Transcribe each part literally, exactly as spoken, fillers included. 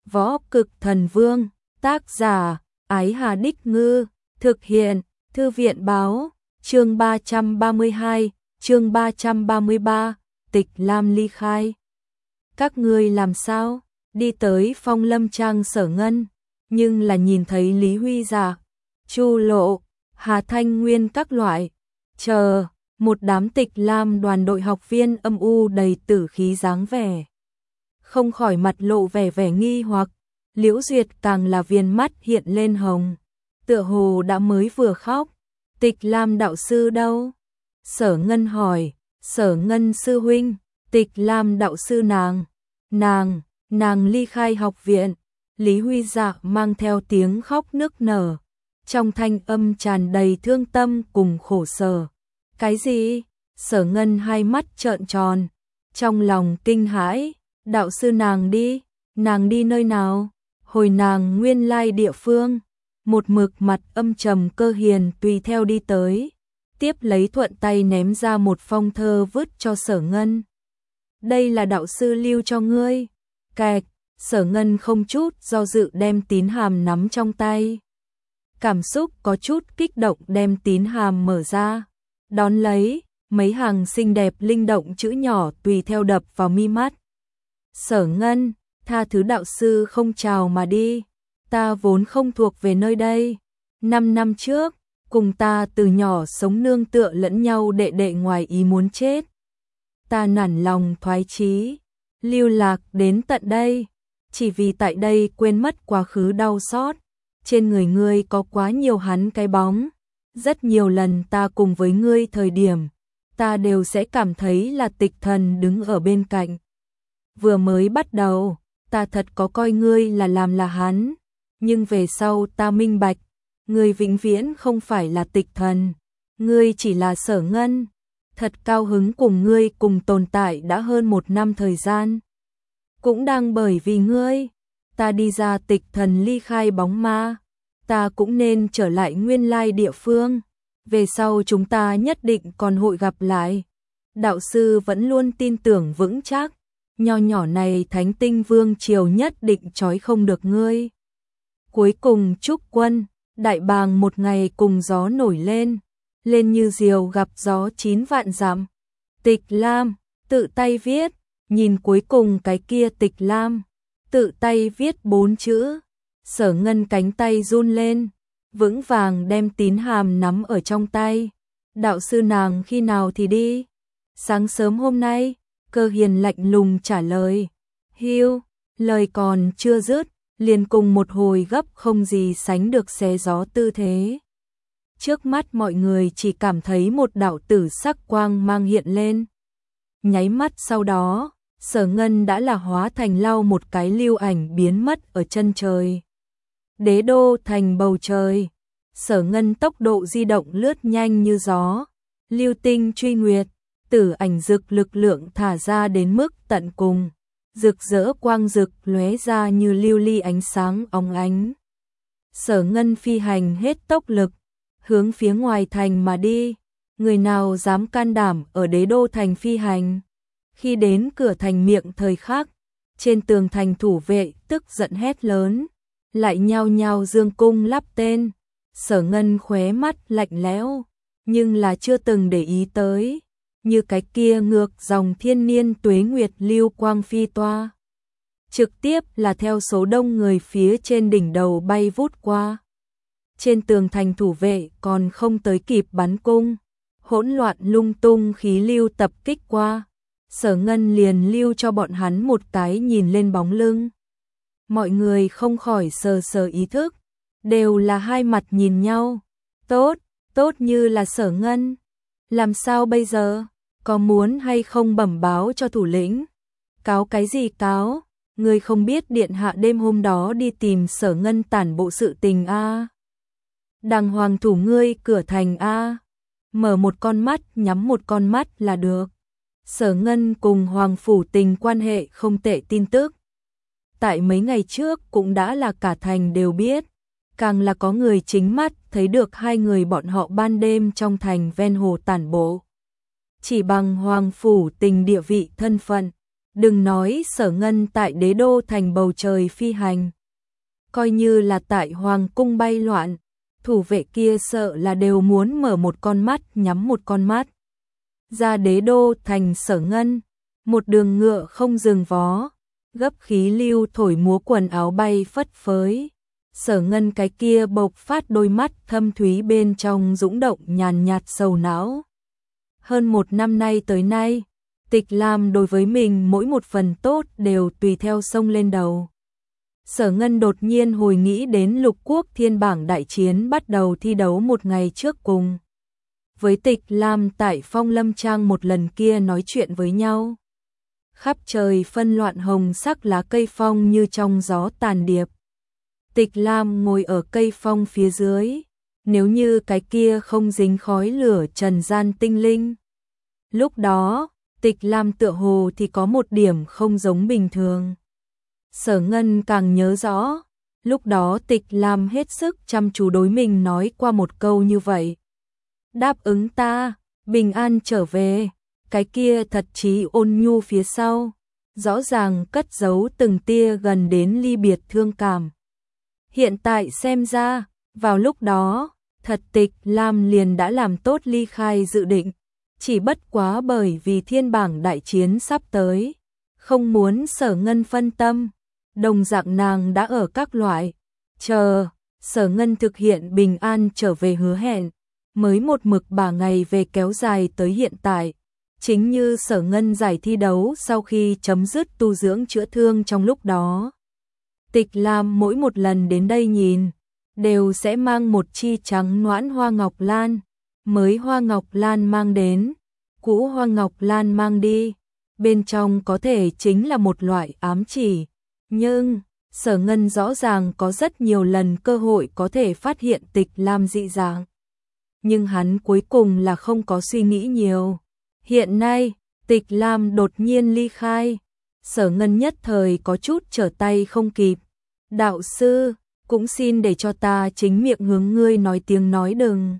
Võ Cực Thần Vương, tác giả, Ái Hà Đích Ngư, thực hiện, Thư viện Báo, chương ba trăm ba mươi hai, chương ba trăm ba mươi ba, Tịch Lam ly khai. Các ngươi làm sao? Đi tới Phong Lâm Trang Sở Ngân, nhưng là nhìn thấy Lý Huy Dạ, Chu Lộ, Hà Thanh Nguyên các loại, chờ, một đám Tịch Lam đoàn đội học viên âm u đầy tử khí dáng vẻ. Không khỏi mặt lộ vẻ vẻ nghi hoặc, Liễu Duyệt càng là viền mắt hiện lên hồng, tựa hồ đã mới vừa khóc. Tịch Lam đạo sư đâu? Sở Ngân hỏi. Sở Ngân sư huynh, Tịch Lam đạo sư nàng, nàng, nàng ly khai học viện. Lý Huy Dạ mang theo tiếng khóc nức nở, trong thanh âm tràn đầy thương tâm cùng khổ sở. Cái gì? Sở Ngân hai mắt trợn tròn, trong lòng kinh hãi. Đạo sư nàng đi, nàng đi nơi nào? Hồi nàng nguyên lai địa phương. Một mực mặt âm trầm Cơ Hiền tùy theo đi tới, tiếp lấy thuận tay ném ra một phong thơ vứt cho Sở Ngân. Đây là đạo sư lưu cho ngươi. Kẹt, Sở Ngân không chút do dự đem tín hàm nắm trong tay. Cảm xúc có chút kích động đem tín hàm mở ra, đón lấy, mấy hàng xinh đẹp linh động chữ nhỏ tùy theo đập vào mi mắt. Sở Ngân, tha thứ đạo sư không chào mà đi, ta vốn không thuộc về nơi đây. Năm năm trước, cùng ta từ nhỏ sống nương tựa lẫn nhau đệ đệ ngoài ý muốn chết. Ta nản lòng thoái chí, lưu lạc đến tận đây, chỉ vì tại đây quên mất quá khứ đau xót. Trên người ngươi có quá nhiều hắn cái bóng, rất nhiều lần ta cùng với ngươi thời điểm, ta đều sẽ cảm thấy là Tịch Thần đứng ở bên cạnh. Vừa mới bắt đầu, ta thật có coi ngươi là làm là hắn, nhưng về sau ta minh bạch, ngươi vĩnh viễn không phải là Tịch Thần, ngươi chỉ là Sở Ngân. Thật cao hứng cùng ngươi cùng tồn tại đã hơn một năm thời gian. Cũng đang bởi vì ngươi, ta đi ra Tịch Thần ly khai bóng ma, ta cũng nên trở lại nguyên lai địa phương. Về sau chúng ta nhất định còn hội gặp lại. Đạo sư vẫn luôn tin tưởng vững chắc, nho nhỏ này Thánh Tinh Vương triều nhất định trói không được ngươi. Cuối cùng Trúc Quân, đại bàng một ngày cùng gió nổi lên, lên như diều gặp gió chín vạn dặm. Tịch Lam, tự tay viết, nhìn cuối cùng cái kia Tịch Lam, tự tay viết bốn chữ. Sở Ngân cánh tay run lên, vững vàng đem tín hàm nắm ở trong tay. Đạo sư nàng khi nào thì đi? Sáng sớm hôm nay. Cơ Hiền lạnh lùng trả lời. Hiu, lời còn chưa dứt, liền cùng một hồi gấp không gì sánh được xé gió tư thế. Trước mắt mọi người chỉ cảm thấy một đạo tử sắc quang mang hiện lên. Nháy mắt sau đó, Sở Ngân đã là hóa thành lau một cái lưu ảnh biến mất ở chân trời. Đế đô thành bầu trời, Sở Ngân tốc độ di động lướt nhanh như gió, lưu tinh truy nguyệt, tử ảnh dực lực lượng thả ra đến mức tận cùng, rực rỡ quang rực lóe ra như lưu ly ánh sáng óng ánh. Sở Ngân phi hành hết tốc lực, hướng phía ngoài thành mà đi. Người nào dám can đảm ở đế đô thành phi hành? Khi đến cửa thành miệng thời khắc, trên tường thành thủ vệ tức giận hét lớn, lại nhao nhao dương cung lắp tên. Sở Ngân khóe mắt lạnh lẽo, nhưng là chưa từng để ý tới, như cái kia ngược dòng thiên niên tuế nguyệt lưu quang phi toa, trực tiếp là theo số đông người phía trên đỉnh đầu bay vút qua. Trên tường thành thủ vệ còn không tới kịp bắn cung, hỗn loạn lung tung khí lưu tập kích qua, Sở Ngân liền lưu cho bọn hắn một cái nhìn lên bóng lưng. Mọi người không khỏi sờ sờ ý thức, đều là hai mặt nhìn nhau. Tốt, tốt như là Sở Ngân. Làm sao bây giờ? Có muốn hay không bẩm báo cho thủ lĩnh? Cáo cái gì cáo? Người không biết điện hạ đêm hôm đó đi tìm Sở Ngân tản bộ sự tình a? À? Đàng hoàng thủ ngươi cửa thành a, à? Mở một con mắt nhắm một con mắt là được. Sở Ngân cùng Hoàng Phủ Tình quan hệ không tệ tin tức, tại mấy ngày trước cũng đã là cả thành đều biết, càng là có người chính mắt thấy được hai người bọn họ ban đêm trong thành ven hồ tản bộ. Chỉ bằng Hoàng Phủ Tình địa vị thân phận, Đừng nói Sở Ngân tại đế đô thành bầu trời phi hành, coi như là tại hoàng cung bay loạn, thủ vệ kia sợ là đều muốn mở một con mắt nhắm một con mắt. Ra đế đô thành Sở Ngân, một đường ngựa không dừng vó, gấp khí lưu thổi múa quần áo bay phất phới. Sở Ngân cái kia bộc phát đôi mắt thâm thúy bên trong dũng động nhàn nhạt sầu não. Hơn một năm nay tới nay, Tịch Lam đối với mình mỗi một phần tốt đều tùy theo sông lên đầu. Sở Ngân đột nhiên hồi nghĩ đến lục quốc thiên bảng đại chiến bắt đầu thi đấu một ngày trước cùng với Tịch Lam tại Phong Lâm Trang một lần kia nói chuyện với nhau. Khắp trời phân loạn hồng sắc lá cây phong như trong gió tàn điệp. Tịch Lam ngồi ở cây phong phía dưới, nếu như cái kia không dính khói lửa trần gian tinh linh. Lúc đó, Tịch Lam tựa hồ thì có một điểm không giống bình thường. Sở Ngân càng nhớ rõ, lúc đó Tịch Lam hết sức chăm chú đối mình nói qua một câu như vậy. Đáp ứng ta, bình an trở về, cái kia thật chí ôn nhu phía sau, rõ ràng cất giấu từng tia gần đến ly biệt thương cảm. Hiện tại xem ra, vào lúc đó, thật Tịch Lam liền đã làm tốt ly khai dự định, chỉ bất quá bởi vì thiên bảng đại chiến sắp tới, không muốn Sở Ngân phân tâm, đồng dạng nàng đã ở các loại, chờ, Sở Ngân thực hiện bình an trở về hứa hẹn, mới một mực ba ngày về kéo dài tới hiện tại. Chính như Sở Ngân giải thi đấu sau khi chấm dứt tu dưỡng chữa thương trong lúc đó. Tịch Lam mỗi một lần đến đây nhìn, đều sẽ mang một chi trắng noãn hoa ngọc lan, mới hoa ngọc lan mang đến, cũ hoa ngọc lan mang đi, bên trong có thể chính là một loại ám chỉ, nhưng Sở Ngân rõ ràng có rất nhiều lần cơ hội có thể phát hiện Tịch Lam dị dạng. Nhưng hắn cuối cùng là không có suy nghĩ nhiều. Hiện nay, Tịch Lam đột nhiên ly khai, Sở Ngân nhất thời có chút trở tay không kịp. Đạo sư, cũng xin để cho ta chính miệng hướng ngươi nói tiếng nói đừng.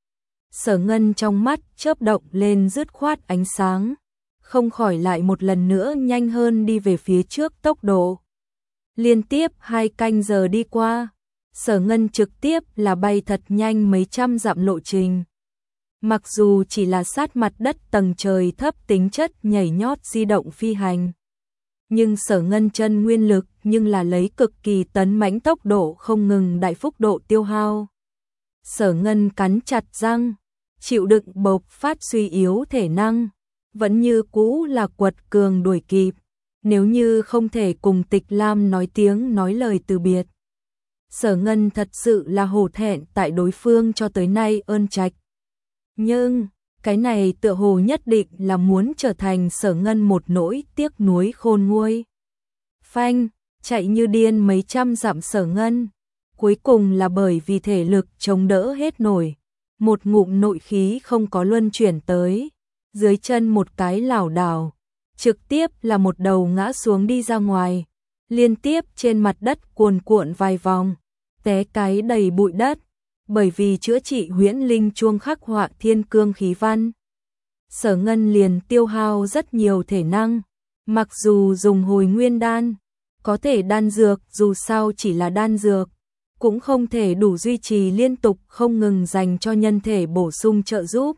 Sở Ngân trong mắt chớp động lên dứt khoát ánh sáng, không khỏi lại một lần nữa nhanh hơn đi về phía trước tốc độ. Liên tiếp hai canh giờ đi qua, Sở Ngân trực tiếp là bay thật nhanh mấy trăm dặm lộ trình. Mặc dù chỉ là sát mặt đất tầng trời thấp tính chất nhảy nhót di động phi hành, nhưng Sở Ngân chân nguyên lực nhưng là lấy cực kỳ tấn mãnh tốc độ không ngừng đại phúc độ tiêu hao. Sở Ngân cắn chặt răng, chịu đựng bộc phát suy yếu thể năng, vẫn như cũ là quật cường đuổi kịp, nếu như không thể cùng Tịch Lam nói tiếng nói lời từ biệt. Sở Ngân thật sự là hổ thẹn tại đối phương cho tới nay ơn trạch. Nhưng, cái này tựa hồ nhất định là muốn trở thành Sở Ngân một nỗi tiếc nuối khôn nguôi. Phanh, chạy như điên mấy trăm dặm Sở Ngân, cuối cùng là bởi vì thể lực chống đỡ hết nổi, một ngụm nội khí không có luân chuyển tới, dưới chân một cái lảo đảo, trực tiếp là một đầu ngã xuống đi ra ngoài, liên tiếp trên mặt đất cuồn cuộn vài vòng, té cái đầy bụi đất. Bởi vì chữa trị huyễn linh chuông khắc họa thiên cương khí văn, Sở Ngân liền tiêu hao rất nhiều thể năng, mặc dù dùng hồi nguyên đan, có thể đan dược dù sao chỉ là đan dược, cũng không thể đủ duy trì liên tục không ngừng dành cho nhân thể bổ sung trợ giúp.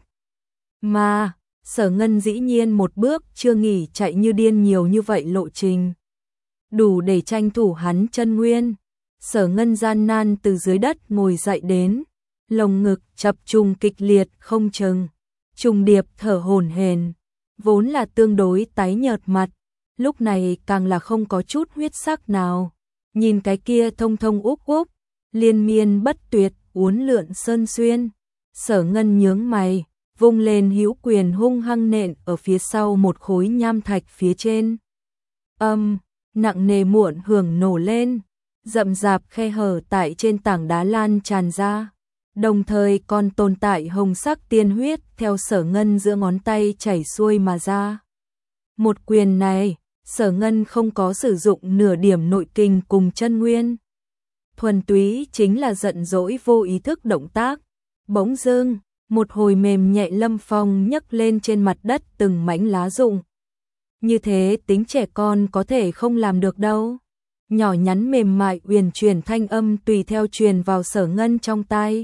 Mà, Sở Ngân dĩ nhiên một bước chưa nghỉ chạy như điên nhiều như vậy lộ trình, đủ để tranh thủ hắn chân nguyên. Sở Ngân gian nan từ dưới đất ngồi dậy đến, lồng ngực chập trùng kịch liệt không chừng, trùng điệp thở hổn hển, vốn là tương đối tái nhợt mặt, lúc này càng là không có chút huyết sắc nào. Nhìn cái kia thông thông úp úp, liên miên bất tuyệt, uốn lượn sơn xuyên, Sở Ngân nhướng mày, vung lên hữu quyền hung hăng nện ở phía sau một khối nham thạch phía trên. Âm, nặng nề muộn hưởng nổ lên. Rậm rạp khe hở tại trên tảng đá lan tràn ra, đồng thời còn tồn tại hồng sắc tiên huyết theo Sở Ngân giữa ngón tay chảy xuôi mà ra. Một quyền này, Sở Ngân không có sử dụng nửa điểm nội kinh cùng chân nguyên. Thuần túy chính là giận dỗi vô ý thức động tác. Bỗng dưng, một hồi mềm nhẹ lâm phong nhấc lên trên mặt đất từng mảnh lá rụng. như thế tính trẻ con có thể không làm được đâu. Nhỏ nhắn mềm mại uyển chuyển thanh âm tùy theo truyền vào Sở Ngân trong tai.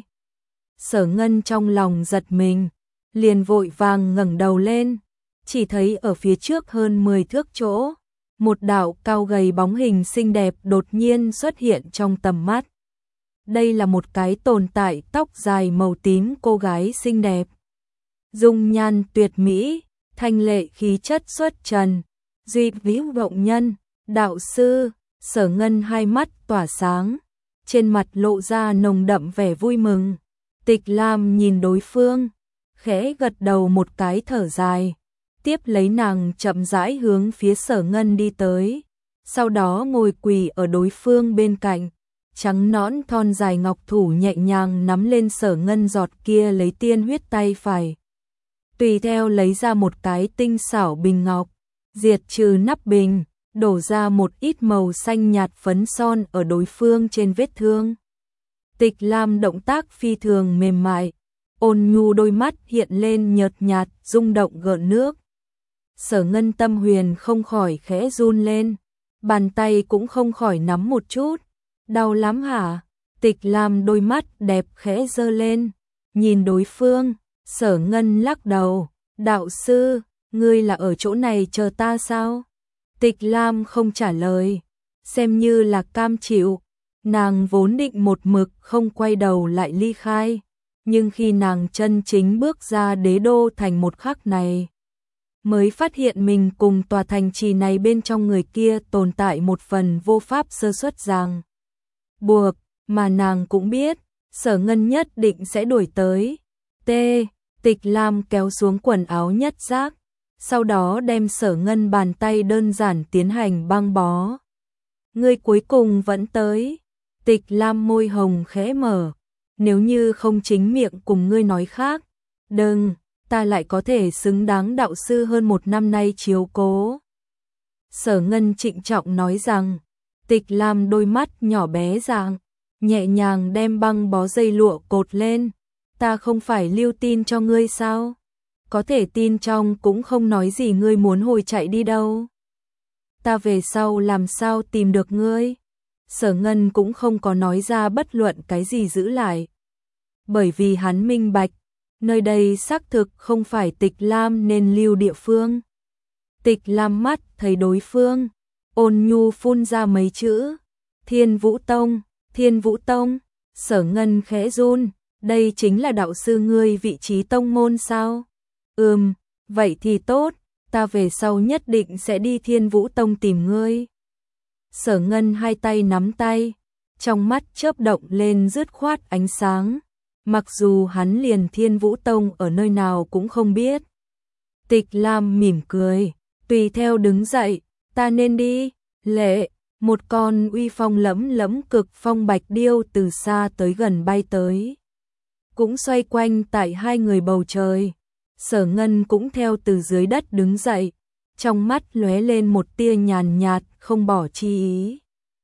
Sở Ngân trong lòng giật mình, liền vội vàng ngẩng đầu lên, chỉ thấy ở phía trước hơn mười thước chỗ, một đạo cao gầy bóng hình xinh đẹp đột nhiên xuất hiện trong tầm mắt. Đây là một cái tồn tại tóc dài màu tím cô gái xinh đẹp. Dung nhan tuyệt mỹ, thanh lệ khí chất xuất trần, duy vĩ vọng nhân, đạo sư. Sở Ngân hai mắt tỏa sáng, trên mặt lộ ra nồng đậm vẻ vui mừng. Tịch Lam nhìn đối phương, khẽ gật đầu một cái thở dài, tiếp lấy nàng chậm rãi hướng phía Sở Ngân đi tới, sau đó ngồi quỳ ở đối phương bên cạnh, trắng nõn thon dài ngọc thủ nhẹ nhàng nắm lên Sở Ngân giọt kia lấy tiên huyết tay phải. Tùy theo lấy ra một cái tinh xảo bình ngọc, diệt trừ nắp bình, đổ ra một ít màu xanh nhạt phấn son ở đối phương trên vết thương. Tịch Lam động tác phi thường mềm mại, ôn nhu đôi mắt hiện lên nhợt nhạt, rung động gợn nước. Sở Ngân tâm huyền không khỏi khẽ run lên, bàn tay cũng không khỏi nắm một chút. Đau lắm hả? Tịch Lam đôi mắt đẹp khẽ giơ lên, nhìn đối phương. Sở Ngân lắc đầu, đạo sư, ngươi là ở chỗ này chờ ta sao? Tịch Lam không trả lời, xem như là cam chịu. Nàng vốn định một mực không quay đầu lại ly khai, nhưng khi nàng chân chính bước ra đế đô thành một khắc này, mới phát hiện mình cùng tòa thành trì này bên trong người kia tồn tại một phần vô pháp sơ suất ràng buộc, mà nàng cũng biết, Sở Ngân nhất định sẽ đuổi tới. T. Tịch Lam kéo xuống quần áo nhất giác, sau đó đem Sở Ngân bàn tay đơn giản tiến hành băng bó. Ngươi cuối cùng vẫn tới. Tịch Lam môi hồng khẽ mở, nếu như không chính miệng cùng ngươi nói khác, đừng, ta lại có thể xứng đáng đạo sư hơn một năm nay chiếu cố. Sở Ngân trịnh trọng nói rằng. Tịch Lam đôi mắt nhỏ bé dạng, nhẹ nhàng đem băng bó dây lụa cột lên. Ta không phải lưu tin cho ngươi sao? Có thể tin trong cũng không nói gì ngươi muốn hồi chạy đi đâu. Ta về sau làm sao tìm được ngươi? Sở Ngân cũng không có nói ra bất luận cái gì giữ lại. Bởi vì hắn minh bạch, nơi đây xác thực không phải Tịch Lam nên lưu địa phương. Tịch Lam mắt thấy đối phương, ôn nhu phun ra mấy chữ. Thiên Vũ Tông, Thiên Vũ Tông. Sở Ngân khẽ run, đây chính là đạo sư ngươi vị trí tông môn sao? Ừm, vậy thì tốt, ta về sau nhất định sẽ đi Thiên Vũ Tông tìm ngươi. Sở Ngân hai tay nắm tay, trong mắt chớp động lên dứt khoát ánh sáng, mặc dù hắn liền Thiên Vũ Tông ở nơi nào cũng không biết. Tịch Lam mỉm cười, tùy theo đứng dậy, ta nên đi. Lệ, một con uy phong lẫm lẫm cực phong bạch điêu từ xa tới gần bay tới, cũng xoay quanh tại hai người bầu trời. Sở Ngân cũng theo từ dưới đất đứng dậy, trong mắt lóe lên một tia nhàn nhạt không bỏ chi ý.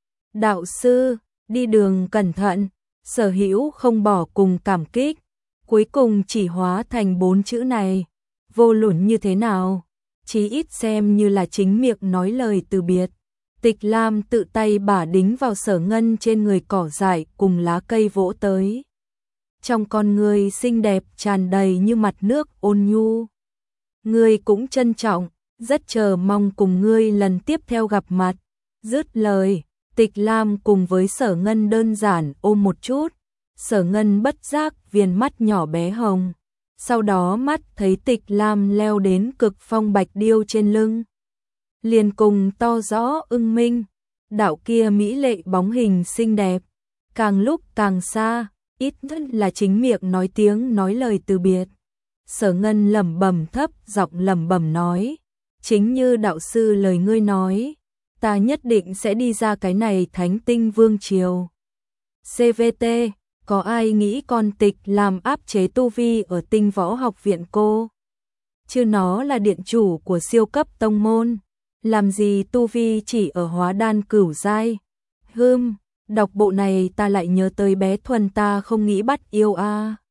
Đạo sư, đi đường cẩn thận. Sở Hữu không bỏ cùng cảm kích, cuối cùng chỉ hóa thành bốn chữ này. Vô luận như thế nào, chí ít xem như là chính miệng nói lời từ biệt. Tịch Lam tự tay bả đính vào Sở Ngân trên người cỏ dại cùng lá cây vỗ tới. Trong con người xinh đẹp tràn đầy như mặt nước ôn nhu. Ngươi cũng trân trọng, rất chờ mong cùng ngươi lần tiếp theo gặp mặt. Dứt lời, Tịch Lam cùng với Sở Ngân đơn giản ôm một chút. Sở Ngân bất giác viền mắt nhỏ bé hồng. Sau đó mắt thấy Tịch Lam leo đến cực phong bạch điêu trên lưng, liền cùng to rõ ưng minh. Đạo kia mỹ lệ bóng hình xinh đẹp, càng lúc càng xa, ít nhất là chính miệng nói tiếng nói lời từ biệt. Sở Ngân lẩm bẩm thấp giọng lẩm bẩm nói, chính như đạo sư lời ngươi nói, ta nhất định sẽ đi ra cái này Thánh Tinh Vương Triều. xê vê tê, có ai nghĩ con Tịch làm áp chế tu vi ở Tinh Võ Học Viện cô? Chứ nó là điện chủ của siêu cấp tông môn, làm gì tu vi chỉ ở hóa đan cửu giai. Hừm, đọc bộ này ta lại nhớ tới bé Thuần ta không nghĩ bắt yêu a. À.